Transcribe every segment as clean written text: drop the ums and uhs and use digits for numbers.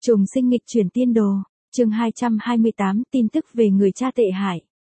Trùng sinh nghịch chuyển tiên đồ, chương 228, tin tức về người cha tệ hại.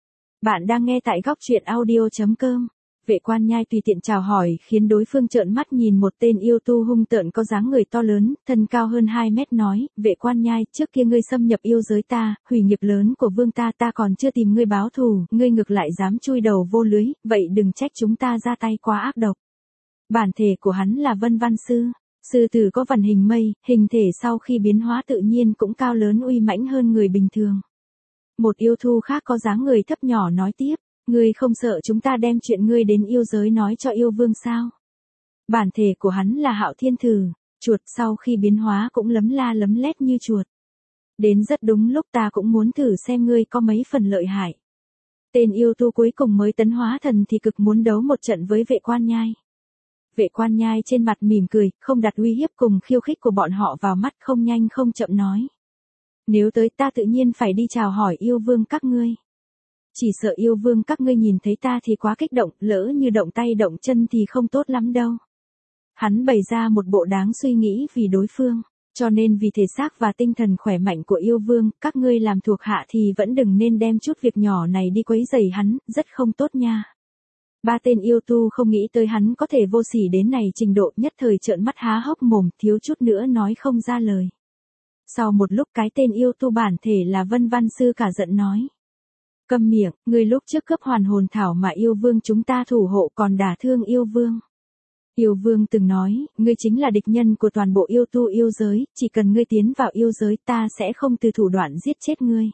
Bạn đang nghe tại góc truyện audio.com. Vệ Quan Nhai tùy tiện chào hỏi khiến đối phương trợn mắt nhìn một tên yêu tu hung tợn có dáng người to lớn, thân cao hơn 2 mét nói, Vệ Quan Nhai, trước kia ngươi xâm nhập yêu giới ta, hủy nghiệp lớn của vương ta còn chưa tìm ngươi báo thù, ngươi ngược lại dám chui đầu vô lưới, vậy đừng trách chúng ta ra tay quá ác độc. Bản thể của hắn là Vân Văn Sư. Sư tử có vằn hình mây, hình thể sau khi biến hóa tự nhiên cũng cao lớn uy mãnh hơn người bình thường. Một yêu thú khác có dáng người thấp nhỏ nói tiếp, ngươi không sợ chúng ta đem chuyện ngươi đến yêu giới nói cho yêu vương sao? Bản thể của hắn là Hạo Thiên Thử, chuột sau khi biến hóa cũng lấm la lấm lét như chuột. Đến rất đúng lúc ta cũng muốn thử xem ngươi có mấy phần lợi hại. Tên yêu tu cuối cùng mới tấn hóa thần thì cực muốn đấu một trận với Vệ Quan Nhai. Vệ Quan Nhai trên mặt mỉm cười, không đặt uy hiếp cùng khiêu khích của bọn họ vào mắt, không nhanh không chậm nói. Nếu tới ta tự nhiên phải đi chào hỏi yêu vương các ngươi. Chỉ sợ yêu vương các ngươi nhìn thấy ta thì quá kích động, lỡ như động tay động chân thì không tốt lắm đâu. Hắn bày ra một bộ đáng suy nghĩ vì đối phương, cho nên vì thể xác và tinh thần khỏe mạnh của yêu vương, các ngươi làm thuộc hạ thì vẫn đừng nên đem chút việc nhỏ này đi quấy rầy hắn, rất không tốt nha. Ba tên yêu tu không nghĩ tới hắn có thể vô sỉ đến này trình độ, nhất thời trợn mắt há hốc mồm, thiếu chút nữa nói không ra lời. Sau một lúc cái tên yêu tu bản thể là Vân Văn Sư cả giận nói. Câm miệng, ngươi lúc trước cướp hoàn hồn thảo mà yêu vương chúng ta thủ hộ còn đả thương yêu vương. Yêu vương từng nói, ngươi chính là địch nhân của toàn bộ yêu tu yêu giới, chỉ cần ngươi tiến vào yêu giới ta sẽ không từ thủ đoạn giết chết ngươi.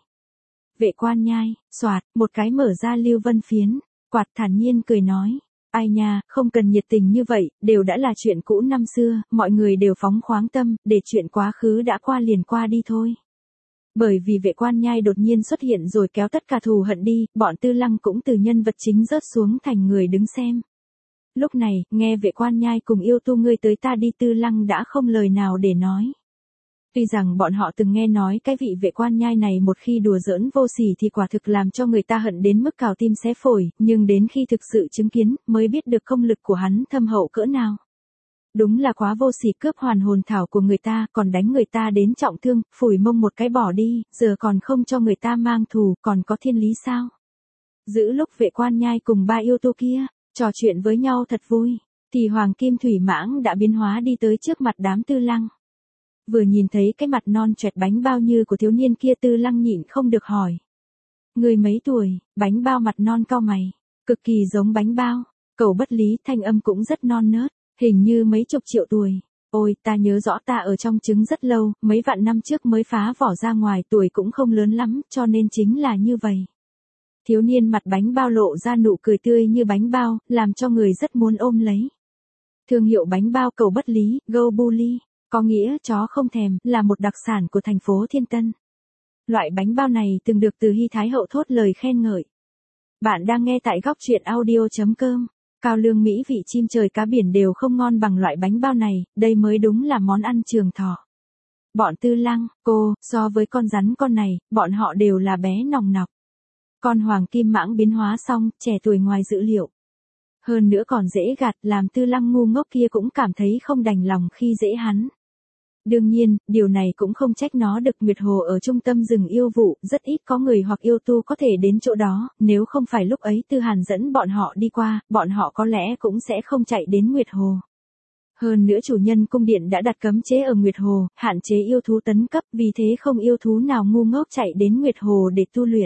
Vệ Quan Nhai, xoạt, một cái mở ra lưu vân phiến. Quạt thản nhiên cười nói, ai nha, không cần nhiệt tình như vậy, đều đã là chuyện cũ năm xưa, mọi người đều phóng khoáng tâm, để chuyện quá khứ đã qua liền qua đi thôi. Bởi vì Vệ Quan Nhai đột nhiên xuất hiện rồi kéo tất cả thù hận đi, bọn Tư Lăng cũng từ nhân vật chính rớt xuống thành người đứng xem. Lúc này, nghe Vệ Quan Nhai cùng yêu tu ngươi tới ta đi, Tư Lăng đã không lời nào để nói. Tuy rằng bọn họ từng nghe nói cái vị Vệ Quan Nhai này một khi đùa giỡn vô sỉ thì quả thực làm cho người ta hận đến mức cào tim xé phổi, nhưng đến khi thực sự chứng kiến, mới biết được công lực của hắn thâm hậu cỡ nào. Đúng là quá vô sỉ, cướp hoàn hồn thảo của người ta, còn đánh người ta đến trọng thương, phủi mông một cái bỏ đi, giờ còn không cho người ta mang thù, còn có thiên lý sao? Giữ lúc Vệ Quan Nhai cùng ba yêu tu kia, trò chuyện với nhau thật vui, thì Hoàng Kim Thủy Mãng đã biến hóa đi tới trước mặt đám Tư Lăng. Vừa nhìn thấy cái mặt non choẹt bánh bao như của thiếu niên kia, Tư Lăng nhịn không được hỏi. Người mấy tuổi? Bánh bao mặt non cau mày. Cực kỳ giống bánh bao. Cẩu Bất Lý thanh âm cũng rất non nớt, hình như mấy chục triệu tuổi. Ôi, ta nhớ rõ ta ở trong trứng rất lâu, mấy vạn năm trước mới phá vỏ ra ngoài, tuổi cũng không lớn lắm, cho nên chính là như vậy. Thiếu niên mặt bánh bao lộ ra nụ cười tươi như bánh bao, làm cho người rất muốn ôm lấy. Thương hiệu bánh bao Cẩu Bất Lý, Go Bully. Có nghĩa chó không thèm, là một đặc sản của thành phố Thiên Tân. Loại bánh bao này từng được Từ Hy Thái Hậu thốt lời khen ngợi. Bạn đang nghe tại góc truyện audio.com. Cao lương mỹ vị chim trời cá biển đều không ngon bằng loại bánh bao này, đây mới đúng là món ăn trường thọ. Bọn Tư Lăng, cô, so với con rắn con này, bọn họ đều là bé nòng nọc. Con Hoàng Kim Mãng biến hóa xong, trẻ tuổi ngoài dự liệu. Hơn nữa còn dễ gạt, làm Tư Lăng ngu ngốc kia cũng cảm thấy không đành lòng khi dễ hắn. Đương nhiên, điều này cũng không trách nó được, Nguyệt Hồ ở trung tâm rừng yêu vụ, rất ít có người hoặc yêu tu có thể đến chỗ đó, nếu không phải lúc ấy Tư Hàn dẫn bọn họ đi qua, bọn họ có lẽ cũng sẽ không chạy đến Nguyệt Hồ. Hơn nữa chủ nhân cung điện đã đặt cấm chế ở Nguyệt Hồ, hạn chế yêu thú tấn cấp, vì thế không yêu thú nào ngu ngốc chạy đến Nguyệt Hồ để tu luyện.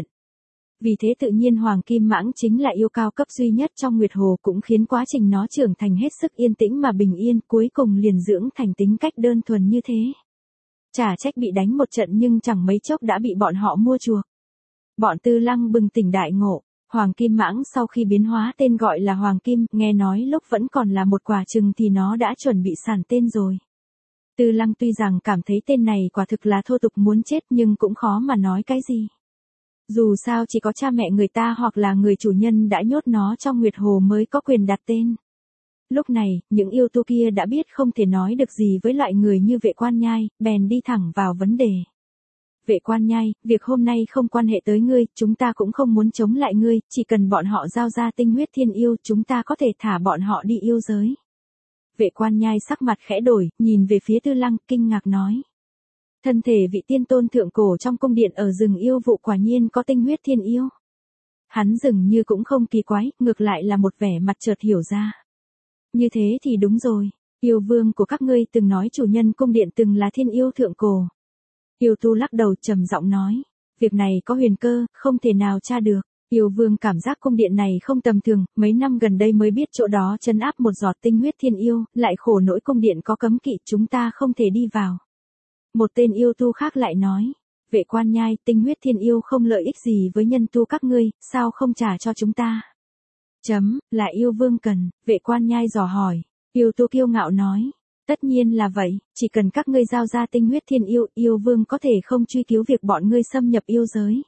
Vì thế tự nhiên Hoàng Kim Mãng chính là yêu cao cấp duy nhất trong Nguyệt Hồ, cũng khiến quá trình nó trưởng thành hết sức yên tĩnh mà bình yên, cuối cùng liền dưỡng thành tính cách đơn thuần như thế. Chả trách bị đánh một trận nhưng chẳng mấy chốc đã bị bọn họ mua chuộc. Bọn Tư Lăng bừng tỉnh đại ngộ, Hoàng Kim Mãng sau khi biến hóa tên gọi là Hoàng Kim, nghe nói lúc vẫn còn là một quả trừng thì nó đã chuẩn bị sản tên rồi. Tư Lăng tuy rằng cảm thấy tên này quả thực là thô tục muốn chết nhưng cũng khó mà nói cái gì. Dù sao chỉ có cha mẹ người ta hoặc là người chủ nhân đã nhốt nó trong Nguyệt Hồ mới có quyền đặt tên. Lúc này, những yêu tu kia đã biết không thể nói được gì với loại người như Vệ Quan Nhai, bèn đi thẳng vào vấn đề. Vệ Quan Nhai, việc hôm nay không quan hệ tới ngươi, chúng ta cũng không muốn chống lại ngươi, chỉ cần bọn họ giao ra tinh huyết thiên yêu, chúng ta có thể thả bọn họ đi yêu giới. Vệ Quan Nhai sắc mặt khẽ đổi, nhìn về phía Tư Lăng, kinh ngạc nói. Thân thể vị tiên tôn thượng cổ trong cung điện ở rừng yêu vụ quả nhiên có tinh huyết thiên yêu. Hắn dường như cũng không kỳ quái, ngược lại là một vẻ mặt chợt hiểu ra. Như thế thì đúng rồi, yêu vương của các ngươi từng nói chủ nhân cung điện từng là thiên yêu thượng cổ. Yêu tu lắc đầu trầm giọng nói, việc này có huyền cơ, không thể nào tra được. Yêu vương cảm giác cung điện này không tầm thường, mấy năm gần đây mới biết chỗ đó trấn áp một giọt tinh huyết thiên yêu, lại khổ nỗi cung điện có cấm kỵ chúng ta không thể đi vào. Một tên yêu tu khác lại nói, vệ quan nhai, tinh huyết thiên yêu không lợi ích gì với nhân tu các ngươi, sao không trả cho chúng ta? Là yêu vương cần, vệ quan nhai dò hỏi, yêu tu kiêu ngạo nói, tất nhiên là vậy, chỉ cần các ngươi giao ra tinh huyết thiên yêu, yêu vương có thể không truy cứu việc bọn ngươi xâm nhập yêu giới.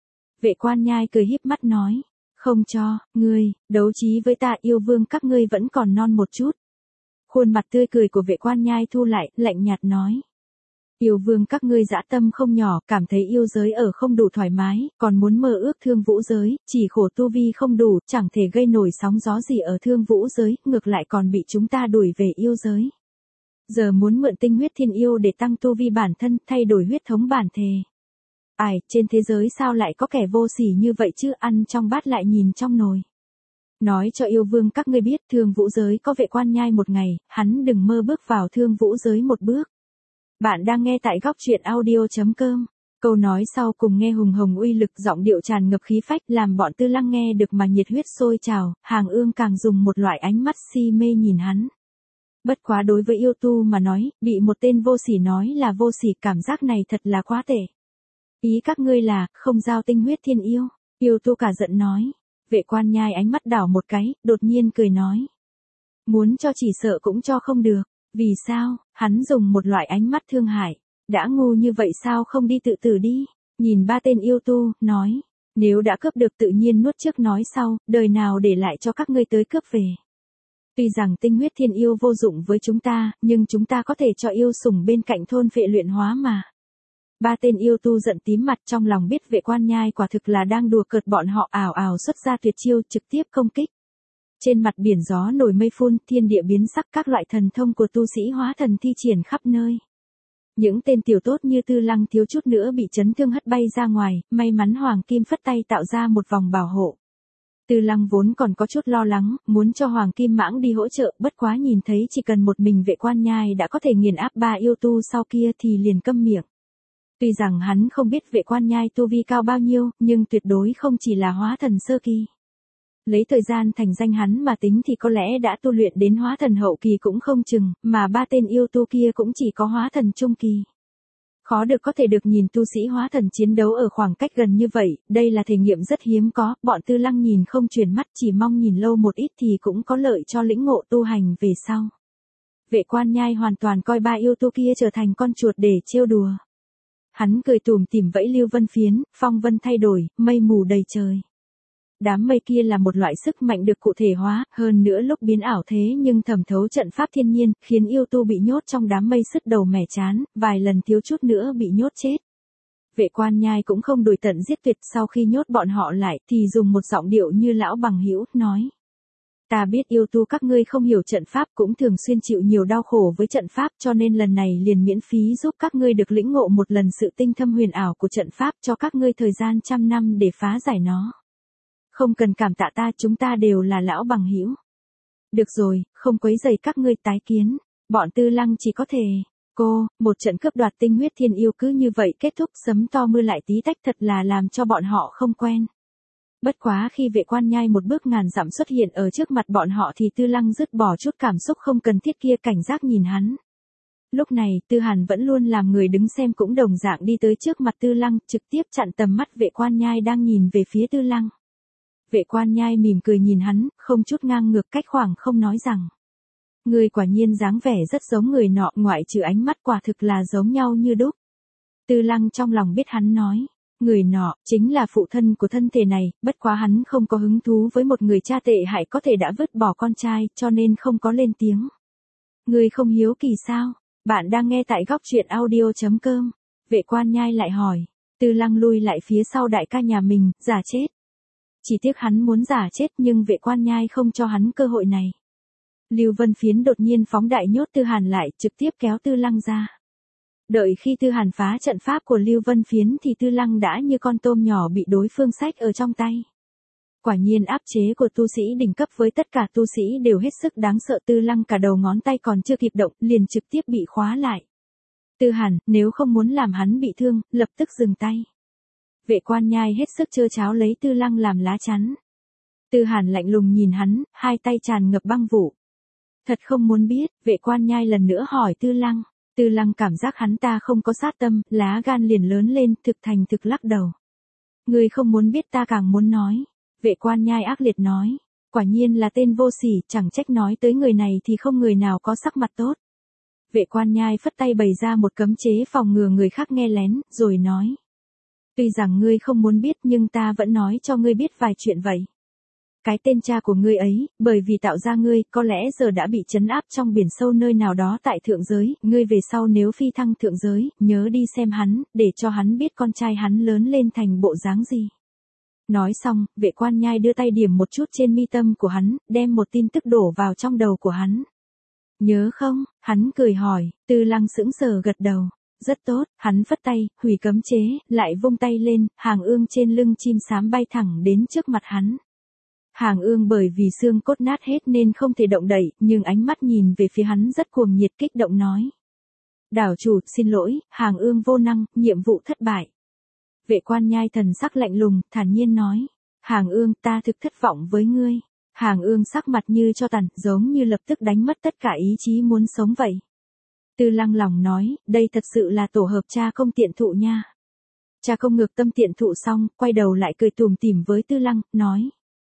Vệ quan nhai cười híp mắt nói, không cho, ngươi, đấu trí với ta yêu vương các ngươi vẫn còn non một chút. Khuôn mặt tươi cười của vệ quan nhai thu lại, lạnh nhạt nói. Yêu vương các ngươi dã tâm không nhỏ, cảm thấy yêu giới ở không đủ thoải mái, còn muốn mơ ước thương vũ giới, chỉ khổ tu vi không đủ, chẳng thể gây nổi sóng gió gì ở thương vũ giới, ngược lại còn bị chúng ta đuổi về yêu giới. Giờ muốn mượn tinh huyết thiên yêu để tăng tu vi bản thân, thay đổi huyết thống bản thể. Ai, trên thế giới sao lại có kẻ vô sỉ như vậy chứ, ăn trong bát lại nhìn trong nồi. Nói cho yêu vương các ngươi biết thương vũ giới có vệ quan nhai một ngày, hắn đừng mơ bước vào thương vũ giới một bước. Bạn đang nghe tại góc truyện audio.com. Câu nói sau cùng nghe hùng hồng uy lực, giọng điệu tràn ngập khí phách, làm bọn Tư Lăng nghe được mà nhiệt huyết sôi trào, Hàng Ương càng dùng một loại ánh mắt si mê nhìn hắn. Bất quá đối với yêu tu mà nói, bị một tên vô sỉ nói là vô sỉ, cảm giác này thật là quá tệ. Ý các ngươi là, không giao tinh huyết thiên yêu, yêu tu cả giận nói. Vệ quan nhai ánh mắt đảo một cái, đột nhiên cười nói. Muốn cho chỉ sợ cũng cho không được. Vì sao? Hắn dùng một loại ánh mắt thương hại. Đã ngu như vậy sao không đi tự tử đi? Nhìn ba tên yêu tu, nói. Nếu đã cướp được tự nhiên nuốt trước nói sau, đời nào để lại cho các ngươi tới cướp về. Tuy rằng tinh huyết thiên yêu vô dụng với chúng ta, nhưng chúng ta có thể cho yêu sủng bên cạnh thôn phệ luyện hóa mà. Ba tên yêu tu giận tím mặt, trong lòng biết vệ quan nhai quả thực là đang đùa cợt bọn họ, ảo ảo xuất ra tuyệt chiêu trực tiếp công kích. Trên mặt biển gió nổi mây phun, thiên địa biến sắc, các loại thần thông của tu sĩ hóa thần thi triển khắp nơi. Những tên tiểu tốt như Tư Lăng thiếu chút nữa bị chấn thương hất bay ra ngoài, may mắn Hoàng Kim phất tay tạo ra một vòng bảo hộ. Tư Lăng vốn còn có chút lo lắng, muốn cho Hoàng Kim Mãng đi hỗ trợ, bất quá nhìn thấy chỉ cần một mình vệ quan nhai đã có thể nghiền áp ba yêu tu sau kia thì liền câm miệng. Tuy rằng hắn không biết vệ quan nhai tu vi cao bao nhiêu, nhưng tuyệt đối không chỉ là hóa thần sơ kỳ. Lấy thời gian thành danh hắn mà tính thì có lẽ đã tu luyện đến hóa thần hậu kỳ cũng không chừng, mà ba tên yêu tu kia cũng chỉ có hóa thần trung kỳ. Khó được có thể được nhìn tu sĩ hóa thần chiến đấu ở khoảng cách gần như vậy, đây là thể nghiệm rất hiếm có, bọn Tư Lăng nhìn không chuyển mắt, chỉ mong nhìn lâu một ít thì cũng có lợi cho lĩnh ngộ tu hành về sau. Vệ quan nhai hoàn toàn coi ba yêu tu kia trở thành con chuột để trêu đùa. Hắn cười tủm tỉm vẫy lưu vân phiến, phong vân thay đổi, mây mù đầy trời. Đám mây kia là một loại sức mạnh được cụ thể hóa, hơn nữa lúc biến ảo thế nhưng thẩm thấu trận pháp thiên nhiên, khiến yêu tu bị nhốt trong đám mây sứt đầu mẻ chán, vài lần thiếu chút nữa bị nhốt chết. Vệ quan nhai cũng không đuổi tận giết tuyệt, sau khi nhốt bọn họ lại thì dùng một giọng điệu như lão bằng hữu, nói. Ta biết yêu tu các ngươi không hiểu trận pháp, cũng thường xuyên chịu nhiều đau khổ với trận pháp, cho nên lần này liền miễn phí giúp các ngươi được lĩnh ngộ một lần sự tinh thâm huyền ảo của trận pháp, cho các ngươi thời gian 100 năm để phá giải nó. Không cần cảm tạ ta, chúng ta đều là lão bằng hữu. Được rồi, không quấy rầy các ngươi, tái kiến. Bọn Tư Lăng chỉ có thể. Một trận cướp đoạt tinh huyết thiên yêu cứ như vậy kết thúc, sấm to mưa lại tí tách, thật là làm cho bọn họ không quen. Bất quá khi vệ quan nhai một bước ngàn dặm xuất hiện ở trước mặt bọn họ thì Tư Lăng dứt bỏ chút cảm xúc không cần thiết kia, cảnh giác nhìn hắn. Lúc này, Tư Hàn vẫn luôn làm người đứng xem cũng đồng dạng đi tới trước mặt Tư Lăng, trực tiếp chặn tầm mắt vệ quan nhai đang nhìn về phía Tư Lăng. Vệ quan nhai mỉm cười nhìn hắn, không chút ngang ngược, cách khoảng không, nói rằng. Người quả nhiên dáng vẻ rất giống người nọ, ngoại trừ ánh mắt quả thực là giống nhau như đúc. Tư Lăng trong lòng biết hắn nói. Người nọ, chính là phụ thân của thân thể này, bất quá hắn không có hứng thú với một người cha tệ hại có thể đã vứt bỏ con trai, cho nên không có lên tiếng. Người không hiếu kỳ sao? Bạn đang nghe tại góc truyện audio.com. Vệ quan nhai lại hỏi. Tư Lăng lui lại phía sau đại ca nhà mình, giả chết. Chỉ tiếc hắn muốn giả chết nhưng vệ quan nhai không cho hắn cơ hội này. Lưu Vân Phiến đột nhiên phóng đại nhốt Tư Hàn lại, trực tiếp kéo Tư Lăng ra. Đợi khi Tư Hàn phá trận pháp của Lưu Vân Phiến thì Tư Lăng đã như con tôm nhỏ bị đối phương xách ở trong tay. Quả nhiên áp chế của tu sĩ đỉnh cấp với tất cả tu sĩ đều hết sức đáng sợ. Tư Lăng cả đầu ngón tay còn chưa kịp động, liền trực tiếp bị khóa lại. Tư Hàn, nếu không muốn làm hắn bị thương, lập tức dừng tay. Vệ Quan Nhai hết sức trơ cháo lấy Tư Lăng làm lá chắn. Tư Hàn lạnh lùng nhìn hắn, hai tay tràn ngập băng vụ. Thật không muốn biết, Vệ Quan Nhai lần nữa hỏi Tư Lăng. Tư Lăng cảm giác hắn ta không có sát tâm, lá gan liền lớn lên, thực thành thực lắc đầu. Ngươi không muốn biết ta càng muốn nói. Vệ Quan Nhai ác liệt nói. Quả nhiên là tên vô sỉ, chẳng trách nói tới người này thì không người nào có sắc mặt tốt. Vệ Quan Nhai phất tay bày ra một cấm chế phòng ngừa người khác nghe lén, rồi nói. Tuy rằng ngươi không muốn biết nhưng ta vẫn nói cho ngươi biết vài chuyện vậy. Cái tên cha của ngươi ấy, bởi vì tạo ra ngươi, có lẽ giờ đã bị trấn áp trong biển sâu nơi nào đó tại thượng giới, ngươi về sau nếu phi thăng thượng giới, nhớ đi xem hắn, để cho hắn biết con trai hắn lớn lên thành bộ dáng gì. Nói xong, Vệ Quan Nhai đưa tay điểm một chút trên mi tâm của hắn, đem một tin tức đổ vào trong đầu của hắn. Nhớ không? Hắn cười hỏi. Tư Lăng sững sờ gật đầu. Rất tốt, hắn phất tay, hủy cấm chế, lại vung tay lên, Hàng Ương trên lưng chim sám bay thẳng đến trước mặt hắn. Hàng Ương bởi vì xương cốt nát hết nên không thể động đậy, nhưng ánh mắt nhìn về phía hắn rất cuồng nhiệt kích động nói. Đảo chủ, xin lỗi, Hàng Ương vô năng, nhiệm vụ thất bại. Vệ Quan Nhai thần sắc lạnh lùng, thản nhiên nói. Hàng Ương, ta thực thất vọng với ngươi. Hàng Ương sắc mặt như cho tàn, giống như lập tức đánh mất tất cả ý chí muốn sống vậy. Tư Lăng lòng nói, đây thật sự là tổ hợp cha công tiện thụ nha. Cha công ngược tâm tiện thụ xong, quay đầu lại cười tủm tỉm với Tư Lăng, nói.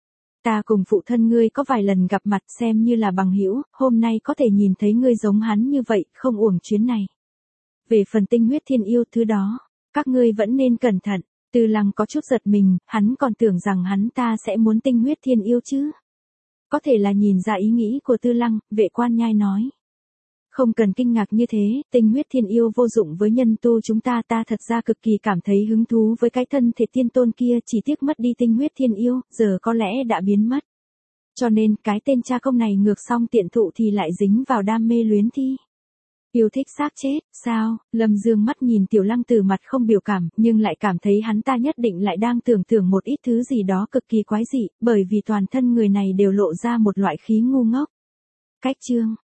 Ta cùng phụ thân ngươi có vài lần gặp mặt xem như là bằng hữu, hôm nay có thể nhìn thấy ngươi giống hắn như vậy, không uổng chuyến này. Về phần tinh huyết thiên yêu thứ đó, các ngươi vẫn nên cẩn thận. Tư Lăng có chút giật mình, hắn còn tưởng rằng hắn ta sẽ muốn tinh huyết thiên yêu chứ. Có thể là nhìn ra ý nghĩ của Tư Lăng, Vệ Quan Nhai nói. Không cần kinh ngạc như thế, tinh huyết thiên yêu vô dụng với nhân tu chúng ta thật ra cực kỳ cảm thấy hứng thú với cái thân thể tiên tôn kia, chỉ tiếc mất đi tinh huyết thiên yêu, giờ có lẽ đã biến mất. Cho nên cái tên cha công này ngược xong tiện thụ thì lại dính vào đam mê luyến thi. Yêu thích xác chết, sao? Lâm Dương mắt nhìn Tiểu Lăng từ mặt không biểu cảm, nhưng lại cảm thấy hắn ta nhất định lại đang tưởng tượng một ít thứ gì đó cực kỳ quái dị, bởi vì toàn thân người này đều lộ ra một loại khí ngu ngốc. Cách chương